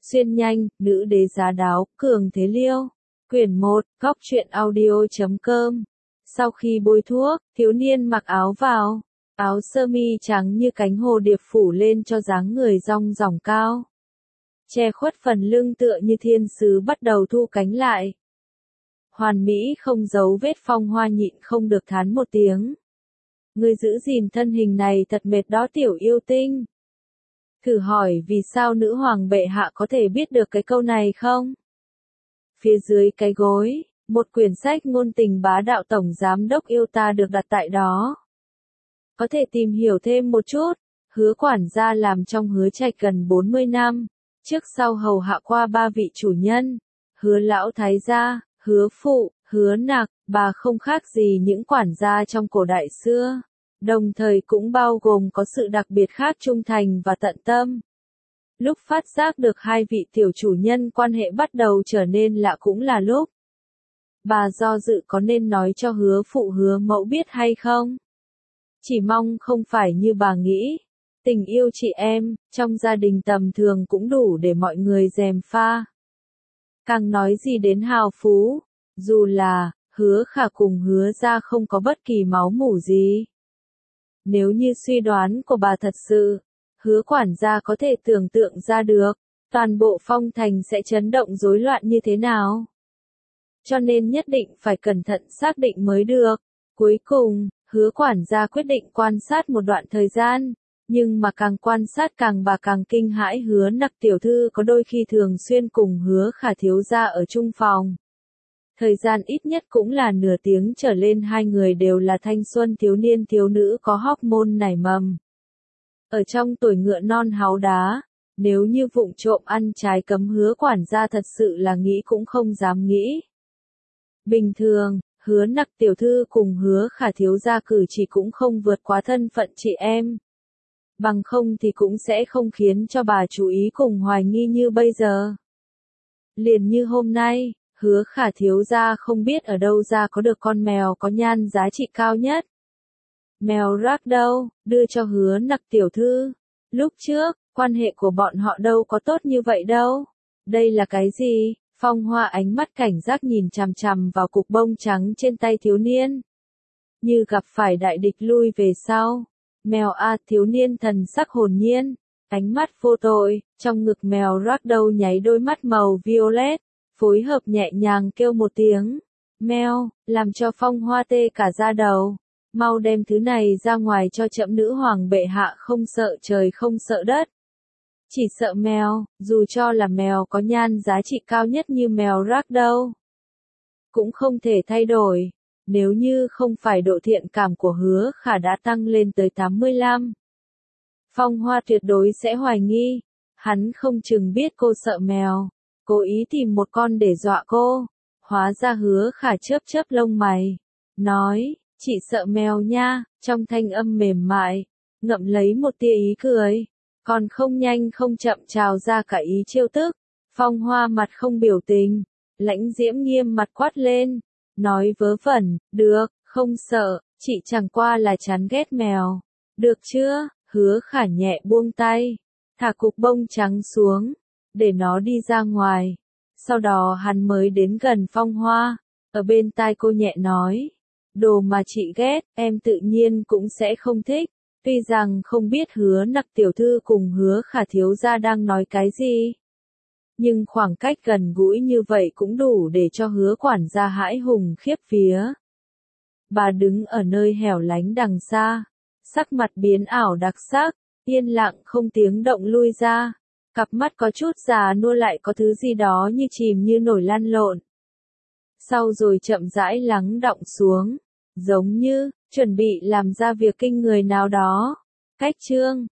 Xuyên nhanh, nữ đế giá đáo, cường thế liêu. Quyển 1, góc truyện audio.com. Sau khi bôi thuốc, thiếu niên mặc áo vào. Áo sơ mi trắng như cánh hồ điệp phủ lên cho dáng người dong dỏng cao. Che khuất phần lưng tựa như thiên sứ bắt đầu thu cánh lại. Hoàn mỹ không giấu vết, Phong Hoa nhịn không được thán một tiếng. Ngươi giữ gìn thân hình này thật mệt đó tiểu yêu tinh. Thử hỏi vì sao nữ hoàng bệ hạ có thể biết được cái câu này không? Phía dưới cái gối, một quyển sách ngôn tình bá đạo tổng giám đốc yêu ta được đặt tại đó. Có thể tìm hiểu thêm một chút, Hứa quản gia làm trong Hứa Trạch gần 40 năm, trước sau hầu hạ qua 3 vị chủ nhân, Hứa lão thái gia, Hứa phụ, Hứa nặc, bà không khác gì những quản gia trong cổ đại xưa. Đồng thời cũng bao gồm có sự đặc biệt khác trung thành và tận tâm. Lúc phát giác được hai vị tiểu chủ nhân quan hệ bắt đầu trở nên lạ cũng là lúc bà do dự có nên nói cho Hứa phụ Hứa mẫu biết hay không. Chỉ mong không phải như bà nghĩ, tình yêu chị em, trong gia đình tầm thường cũng đủ để mọi người gièm pha. Càng nói gì đến hào phú, dù là, Hứa Khả cùng Hứa gia không có bất kỳ máu mủ gì. Nếu như suy đoán của bà thật sự, Hứa quản gia có thể tưởng tượng ra được, toàn bộ Phong Thành sẽ chấn động rối loạn như thế nào. Cho nên nhất định phải cẩn thận xác định mới được. Cuối cùng, Hứa quản gia quyết định quan sát một đoạn thời gian, nhưng mà càng quan sát bà càng kinh hãi. Hứa nặc tiểu thư có đôi khi thường xuyên cùng Hứa Khả thiếu gia ở chung phòng. Thời gian ít nhất cũng là nửa tiếng trở lên, hai người đều là thanh xuân thiếu niên thiếu nữ có hormone nảy mầm. Ở trong tuổi ngựa non háo đá, nếu như vụng trộm ăn trái cấm, Hứa quản gia thật sự là nghĩ cũng không dám nghĩ. Bình thường, Hứa nặc tiểu thư cùng Hứa Khả thiếu gia cử chỉ cũng không vượt quá thân phận chị em. Bằng không thì cũng sẽ không khiến cho bà chú ý cùng hoài nghi như bây giờ. Liền như hôm nay, Hứa Khả thiếu gia không biết ở đâu ra có được con mèo có nhan giá trị cao nhất. Mèo rác đâu, đưa cho Hứa nặc tiểu thư. Lúc trước, quan hệ của bọn họ đâu có tốt như vậy đâu. Đây là cái gì? Phong Hoa ánh mắt cảnh giác nhìn chằm chằm vào cục bông trắng trên tay thiếu niên. Như gặp phải đại địch lui về sau. Mèo a, thiếu niên thần sắc hồn nhiên, ánh mắt vô tội, trong ngực mèo rác đâu nháy đôi mắt màu violet, phối hợp nhẹ nhàng kêu một tiếng. Mèo, làm cho Phong Hoa tê cả da đầu. Mau đem thứ này ra ngoài cho trẫm, nữ hoàng bệ hạ không sợ trời không sợ đất. Chỉ sợ mèo, dù cho là mèo có nhan giá trị cao nhất như mèo rác đâu. Cũng không thể thay đổi, nếu như không phải độ thiện cảm của Hứa Khả đã tăng lên tới 85. Phong Hoa tuyệt đối sẽ hoài nghi, hắn không chừng biết cô sợ mèo, cố ý tìm một con để dọa cô. Hóa ra Hứa Khả chớp chớp lông mày, nói, chị sợ mèo nha, trong thanh âm mềm mại, ngậm lấy một tia ý cười, còn không nhanh không chậm trào ra cả ý trêu tức. Phong Hoa mặt không biểu tình, Lãnh Diễm nghiêm mặt quát lên, nói vớ vẩn, được, không sợ, chị chẳng qua là chán ghét mèo. Được chưa? Hứa Khả nhẹ buông tay, thả cục bông trắng xuống, để nó đi ra ngoài. Sau đó hắn mới đến gần Phong Hoa, ở bên tai cô nhẹ nói, đồ mà chị ghét, em tự nhiên cũng sẽ không thích. Tuy rằng không biết Hứa nặc tiểu thư cùng Hứa Khả thiếu gia đang nói cái gì, nhưng khoảng cách gần gũi như vậy cũng đủ để cho Hứa quản gia hãi hùng khiếp vía. Bà đứng ở nơi hẻo lánh đằng xa, sắc mặt biến ảo đặc sắc, yên lặng không tiếng động lui ra, cặp mắt có chút già nua lại có thứ gì đó như chìm như nổi lăn lộn. Sau rồi chậm rãi lắng đọng xuống, giống như chuẩn bị làm ra việc kinh người nào đó. Cách chương